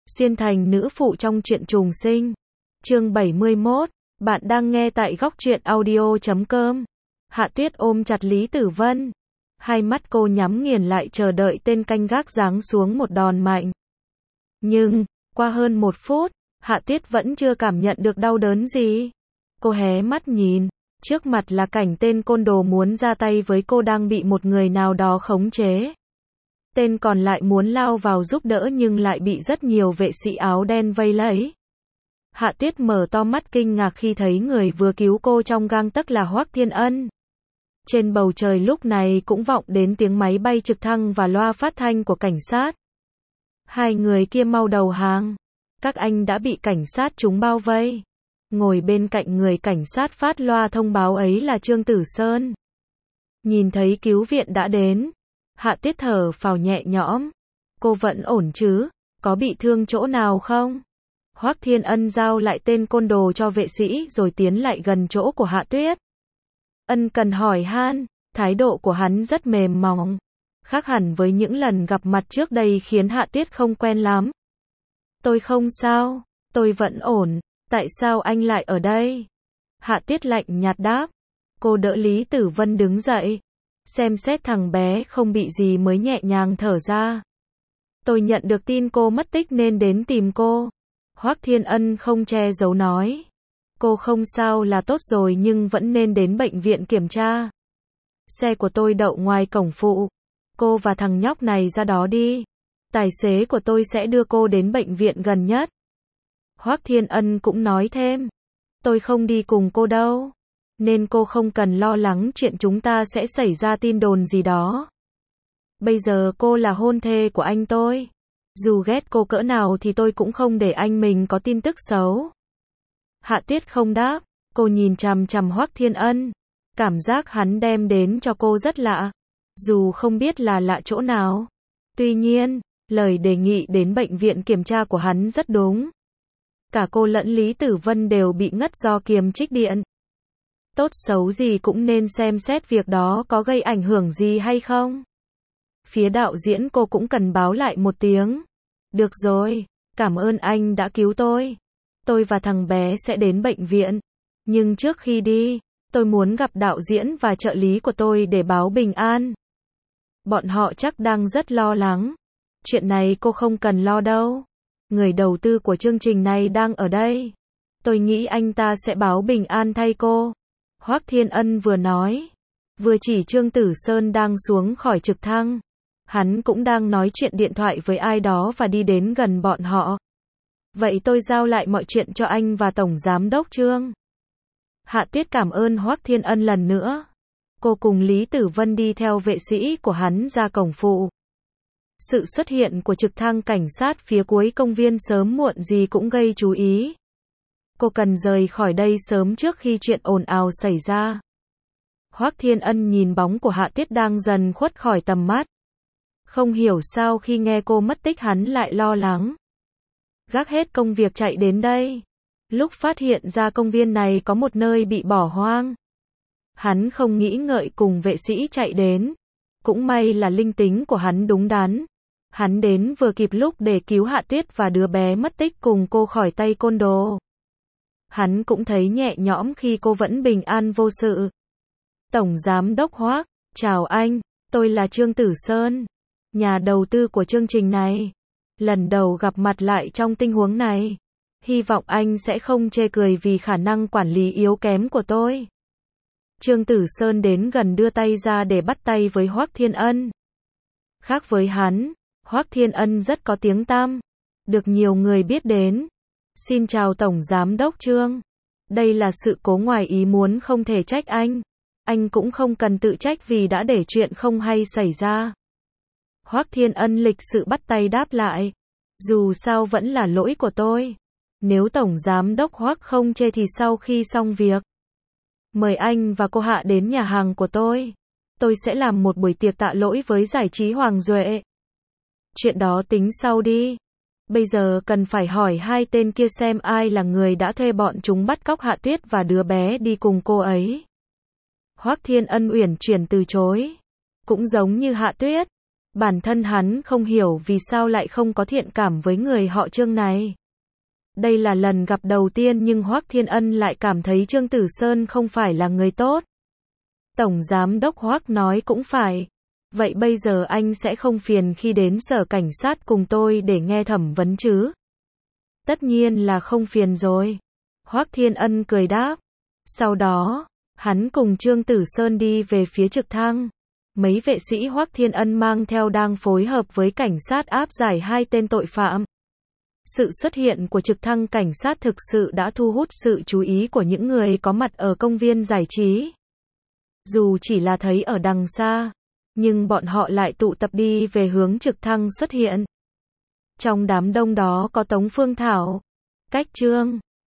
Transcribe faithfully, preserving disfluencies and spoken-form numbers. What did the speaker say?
Xuyên thành nữ phụ trong truyện trùng sinh. Chương bảy mươi mốt, bạn đang nghe tại góc truyện audio chấm com. Hạ Tuyết ôm chặt Lý Tử Vân. Hai mắt cô nhắm nghiền lại chờ đợi tên canh gác giáng xuống một đòn mạnh. Nhưng, qua hơn một phút, Hạ Tuyết vẫn chưa cảm nhận được đau đớn gì. Cô hé mắt nhìn, trước mặt là cảnh tên côn đồ muốn ra tay với cô đang bị một người nào đó khống chế. Tên còn lại muốn lao vào giúp đỡ nhưng lại bị rất nhiều vệ sĩ áo đen vây lấy. Hạ Tuyết mở to mắt kinh ngạc khi thấy người vừa cứu cô trong gang tấc là Hoắc Thiên Ân. Trên bầu trời lúc này cũng vọng đến tiếng máy bay trực thăng và loa phát thanh của cảnh sát. Hai người kia mau đầu hàng. Các anh đã bị cảnh sát chúng bao vây. Ngồi bên cạnh người cảnh sát phát loa thông báo ấy là Trương Tử Sơn. Nhìn thấy cứu viện đã đến, Hạ Tuyết thở phào nhẹ nhõm. Cô vẫn ổn chứ? Có bị thương chỗ nào không? Hoắc Thiên Ân giao lại tên côn đồ cho vệ sĩ rồi tiến lại gần chỗ của Hạ Tuyết. Ân cần hỏi han, thái độ của hắn rất mềm mỏng. Khác hẳn với những lần gặp mặt trước đây khiến Hạ Tuyết không quen lắm. Tôi không sao, tôi vẫn ổn, tại sao anh lại ở đây? Hạ Tuyết lạnh nhạt đáp. Cô đỡ Lý Tử Vân đứng dậy. Xem xét thằng bé không bị gì mới nhẹ nhàng thở ra. Tôi nhận được tin cô mất tích nên đến tìm cô. Hoắc Thiên Ân không che giấu nói. Cô không sao là tốt rồi nhưng vẫn nên đến bệnh viện kiểm tra. Xe của tôi đậu ngoài cổng phụ. Cô và thằng nhóc này ra đó đi. Tài xế của tôi sẽ đưa cô đến bệnh viện gần nhất. Hoắc Thiên Ân cũng nói thêm. Tôi không đi cùng cô đâu. Nên cô không cần lo lắng chuyện chúng ta sẽ xảy ra tin đồn gì đó. Bây giờ cô là hôn thê của anh tôi. Dù ghét cô cỡ nào thì tôi cũng không để anh mình có tin tức xấu. Hạ Tuyết không đáp, cô nhìn chằm chằm Hoắc Thiên Ân. Cảm giác hắn đem đến cho cô rất lạ. Dù không biết là lạ chỗ nào. Tuy nhiên, lời đề nghị đến bệnh viện kiểm tra của hắn rất đúng. Cả cô lẫn Lý Tử Vân đều bị ngất do kiềm trích điện. Tốt xấu gì cũng nên xem xét việc đó có gây ảnh hưởng gì hay không. Phía đạo diễn cô cũng cần báo lại một tiếng. Được rồi, cảm ơn anh đã cứu tôi. Tôi và thằng bé sẽ đến bệnh viện. Nhưng trước khi đi, tôi muốn gặp đạo diễn và trợ lý của tôi để báo bình an. Bọn họ chắc đang rất lo lắng. Chuyện này cô không cần lo đâu. Người đầu tư của chương trình này đang ở đây. Tôi nghĩ anh ta sẽ báo bình an thay cô. Hoắc Thiên Ân vừa nói, vừa chỉ Trương Tử Sơn đang xuống khỏi trực thăng. Hắn cũng đang nói chuyện điện thoại với ai đó và đi đến gần bọn họ. Vậy tôi giao lại mọi chuyện cho anh và Tổng Giám đốc Trương. Hạ Tuyết cảm ơn Hoắc Thiên Ân lần nữa. Cô cùng Lý Tử Vân đi theo vệ sĩ của hắn ra cổng phụ. Sự xuất hiện của trực thăng cảnh sát phía cuối công viên sớm muộn gì cũng gây chú ý. Cô cần rời khỏi đây sớm trước khi chuyện ồn ào xảy ra. Hoắc Thiên Ân nhìn bóng của Hạ Tuyết đang dần khuất khỏi tầm mắt. Không hiểu sao khi nghe cô mất tích hắn lại lo lắng. Gác hết công việc chạy đến đây. Lúc phát hiện ra công viên này có một nơi bị bỏ hoang. Hắn không nghĩ ngợi cùng vệ sĩ chạy đến. Cũng may là linh tính của hắn đúng đắn. Hắn đến vừa kịp lúc để cứu Hạ Tuyết và đứa bé mất tích cùng cô khỏi tay côn đồ. Hắn cũng thấy nhẹ nhõm khi cô vẫn bình an vô sự. Tổng Giám đốc Hoắc, chào anh, tôi là Trương Tử Sơn, nhà đầu tư của chương trình này. Lần đầu gặp mặt lại trong tình huống này. Hy vọng anh sẽ không chê cười vì khả năng quản lý yếu kém của tôi. Trương Tử Sơn đến gần đưa tay ra để bắt tay với Hoắc Thiên Ân. Khác với hắn, Hoắc Thiên Ân rất có tiếng tăm, được nhiều người biết đến. Xin chào Tổng Giám đốc Trương. Đây là sự cố ngoài ý muốn không thể trách anh. Anh cũng không cần tự trách vì đã để chuyện không hay xảy ra. Hoắc Thiên Ân lịch sự bắt tay đáp lại. Dù sao vẫn là lỗi của tôi. Nếu Tổng Giám đốc Hoắc không chê thì sau khi xong việc, mời anh và cô Hạ đến nhà hàng của tôi. Tôi sẽ làm một buổi tiệc tạ lỗi với giải trí Hoàng Duệ. Chuyện đó tính sau đi. Bây giờ cần phải hỏi hai tên kia xem ai là người đã thuê bọn chúng bắt cóc Hạ Tuyết và đứa bé đi cùng cô ấy. Hoắc Thiên Ân uyển chuyển từ chối. Cũng giống như Hạ Tuyết. Bản thân hắn không hiểu vì sao lại không có thiện cảm với người họ Trương này. Đây là lần gặp đầu tiên nhưng Hoắc Thiên Ân lại cảm thấy Trương Tử Sơn không phải là người tốt. Tổng Giám đốc Hoắc nói cũng phải. Vậy bây giờ anh sẽ không phiền khi đến sở cảnh sát cùng tôi để nghe thẩm vấn chứ? Tất nhiên là không phiền rồi. Hoắc Thiên Ân cười đáp. Sau đó, hắn cùng Trương Tử Sơn đi về phía trực thăng. Mấy vệ sĩ Hoắc Thiên Ân mang theo đang phối hợp với cảnh sát áp giải hai tên tội phạm. Sự xuất hiện của trực thăng cảnh sát thực sự đã thu hút sự chú ý của những người có mặt ở công viên giải trí. Dù chỉ là thấy ở đằng xa, nhưng bọn họ lại tụ tập đi về hướng trực thăng xuất hiện. Trong đám đông đó có Tống Phương Thảo, Cách Trương,